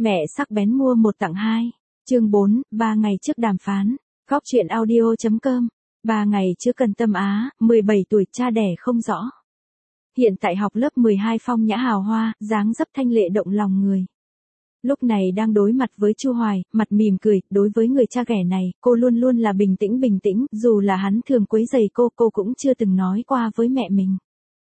Mẹ sắc bén mua 1 tặng 2. Chương 4, 3 ngày trước đàm phán. Góc truyện audio.com. 3 ngày trước Cần Tâm Á, 17 tuổi, cha đẻ không rõ. Hiện tại học lớp 12, phong nhã hào hoa, dáng dấp thanh lệ động lòng người. Lúc này đang đối mặt với Chu Hoài, mặt mỉm cười. Đối với người cha ghẻ này, cô luôn luôn là bình tĩnh, dù là hắn thường quấy rầy cô cũng chưa từng nói qua với mẹ mình.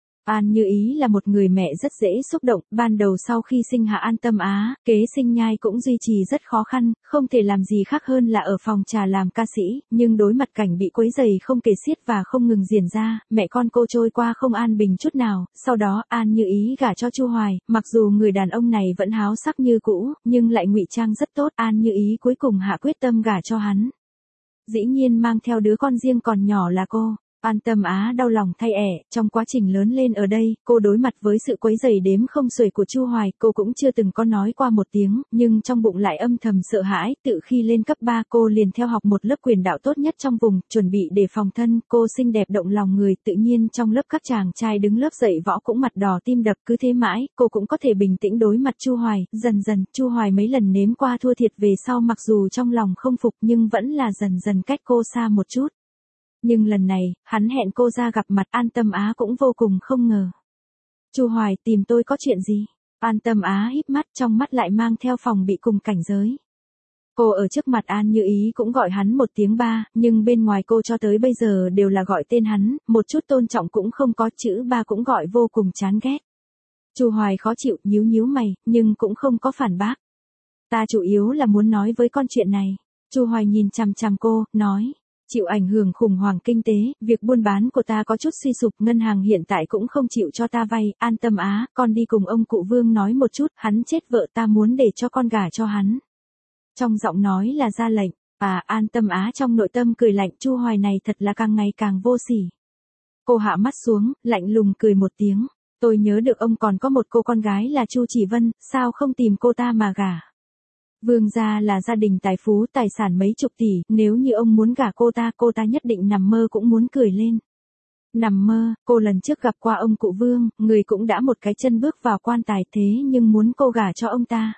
An Như Ý là một người mẹ rất dễ xúc động, ban đầu sau khi sinh hạ An Tâm Á, kế sinh nhai cũng duy trì rất khó khăn, không thể làm gì khác hơn là ở phòng trà làm ca sĩ, nhưng đối mặt cảnh bị quấy rầy không kể xiết và không ngừng diễn ra, mẹ con cô trôi qua không an bình chút nào. Sau đó An Như Ý gả cho Chu Hoài, mặc dù người đàn ông này vẫn háo sắc như cũ, nhưng lại ngụy trang rất tốt. An Như Ý cuối cùng hạ quyết tâm gả cho hắn. Dĩ nhiên mang theo đứa con riêng còn nhỏ là cô. An Tâm Á đau lòng thay ẻ, trong quá trình lớn lên ở đây, cô đối mặt với sự quấy rầy đếm không xuể của Chu Hoài, cô cũng chưa từng có nói qua một tiếng, nhưng trong bụng lại âm thầm sợ hãi. Tự khi lên cấp 3, cô liền theo học một lớp quyền đạo tốt nhất trong vùng, chuẩn bị để phòng thân. Cô xinh đẹp động lòng người, tự nhiên trong lớp các chàng trai đứng lớp dạy võ cũng mặt đỏ tim đập. Cứ thế mãi, cô cũng có thể bình tĩnh đối mặt Chu Hoài. Dần dần, Chu Hoài mấy lần nếm qua thua thiệt về sau, mặc dù trong lòng không phục nhưng vẫn là dần dần cách cô xa một chút. Nhưng lần này, hắn hẹn cô ra gặp mặt. An Tâm Á cũng vô cùng không ngờ. Chu Hoài, tìm tôi có chuyện gì? An Tâm Á híp mắt, trong mắt lại mang theo phòng bị cùng cảnh giới. Cô ở trước mặt An Như Ý cũng gọi hắn một tiếng ba, nhưng bên ngoài cô cho tới bây giờ đều là gọi tên hắn, một chút tôn trọng cũng không có, chữ ba cũng gọi vô cùng chán ghét. Chu Hoài khó chịu, nhíu mày, nhưng cũng không có phản bác. Ta chủ yếu là muốn nói với con chuyện này. Chu Hoài nhìn chằm chằm cô, nói. Chịu ảnh hưởng khủng hoảng kinh tế, việc buôn bán của ta có chút suy sụp, ngân hàng hiện tại cũng không chịu cho ta vay. An Tâm Á, con đi cùng ông cụ Vương nói một chút, hắn chết vợ ta muốn để cho con gả cho hắn. Trong giọng nói là ra lệnh. An Tâm Á trong nội tâm cười lạnh, Chu Hoài này thật là càng ngày càng vô sỉ. Cô hạ mắt xuống, lạnh lùng cười một tiếng. Tôi nhớ được ông còn có một cô con gái là Chu Chỉ Vân, sao không tìm cô ta mà gả? Vương gia là gia đình tài phú, tài sản mấy chục tỷ, nếu như ông muốn gả cô ta nhất định nằm mơ cũng muốn cười lên. Nằm mơ, cô lần trước gặp qua ông cụ Vương, người cũng đã một cái chân bước vào quan tài, thế nhưng muốn cô gả cho ông ta.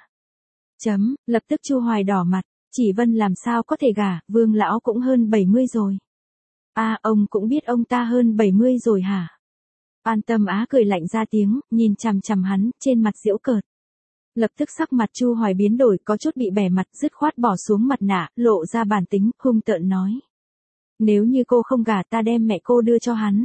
Lập tức Chu Hoài đỏ mặt, Chỉ Vân làm sao có thể gả, Vương lão cũng hơn 70 rồi. Ông cũng biết ông ta hơn 70 rồi hả? An Tâm Á cười lạnh ra tiếng, nhìn chằm chằm hắn, trên mặt giễu cợt. Lập tức sắc mặt Chu Hoài biến đổi, có chút bị bẻ mặt, dứt khoát bỏ xuống mặt nạ, lộ ra bản tính, hung tợn nói. Nếu như cô không gả, ta đem mẹ cô đưa cho hắn.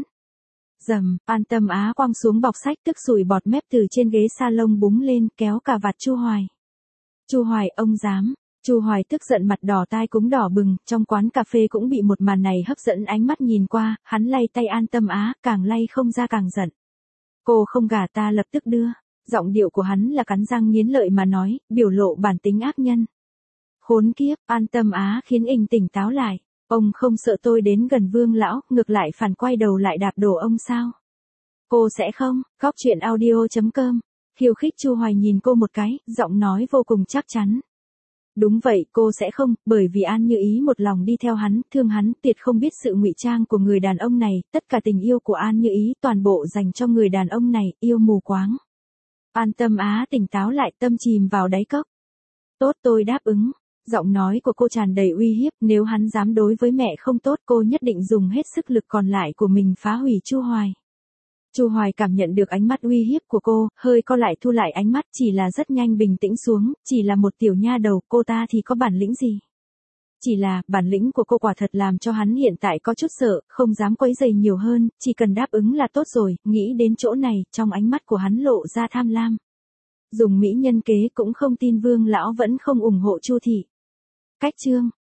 An Tâm Á quăng xuống bọc sách, tức sủi bọt mép từ trên ghế salon búng lên, kéo cả vạt Chu Hoài. Chu Hoài, ông dám. Chu Hoài tức giận, mặt đỏ tai cũng đỏ bừng, trong quán cà phê cũng bị một màn này hấp dẫn ánh mắt nhìn qua, hắn lay tay An Tâm Á, càng lay không ra càng giận. Cô không gả ta lập tức đưa. Giọng điệu của hắn là cắn răng nghiến lợi mà nói, biểu lộ bản tính ác nhân. Khốn kiếp, An Tâm Á khiến anh tỉnh táo lại. Ông không sợ tôi đến gần Vương lão, ngược lại phản quay đầu lại đạp đổ ông sao? Cô sẽ không? Góc truyện audio.com. Khiêu khích. Chu Hoài nhìn cô một cái, giọng nói vô cùng chắc chắn. Đúng vậy, cô sẽ không, bởi vì An Như Ý một lòng đi theo hắn, thương hắn, tuyệt không biết sự ngụy trang của người đàn ông này, tất cả tình yêu của An Như Ý toàn bộ dành cho người đàn ông này, yêu mù quáng. An Tâm Á tỉnh táo lại, tâm chìm vào đáy cốc. Tốt, tôi đáp ứng. Giọng nói của cô tràn đầy uy hiếp, nếu hắn dám đối với mẹ không tốt, cô nhất định dùng hết sức lực còn lại của mình phá hủy Chu Hoài. Chu Hoài cảm nhận được ánh mắt uy hiếp của cô, hơi co lại thu lại ánh mắt, chỉ là rất nhanh bình tĩnh xuống, chỉ là một tiểu nha đầu, cô ta thì có bản lĩnh gì? Chỉ là, bản lĩnh của cô quả thật làm cho hắn hiện tại có chút sợ, không dám quấy rầy nhiều hơn, chỉ cần đáp ứng là tốt rồi. Nghĩ đến chỗ này, trong ánh mắt của hắn lộ ra tham lam. Dùng mỹ nhân kế cũng không tin Vương lão vẫn không ủng hộ Chu thị. Cách chương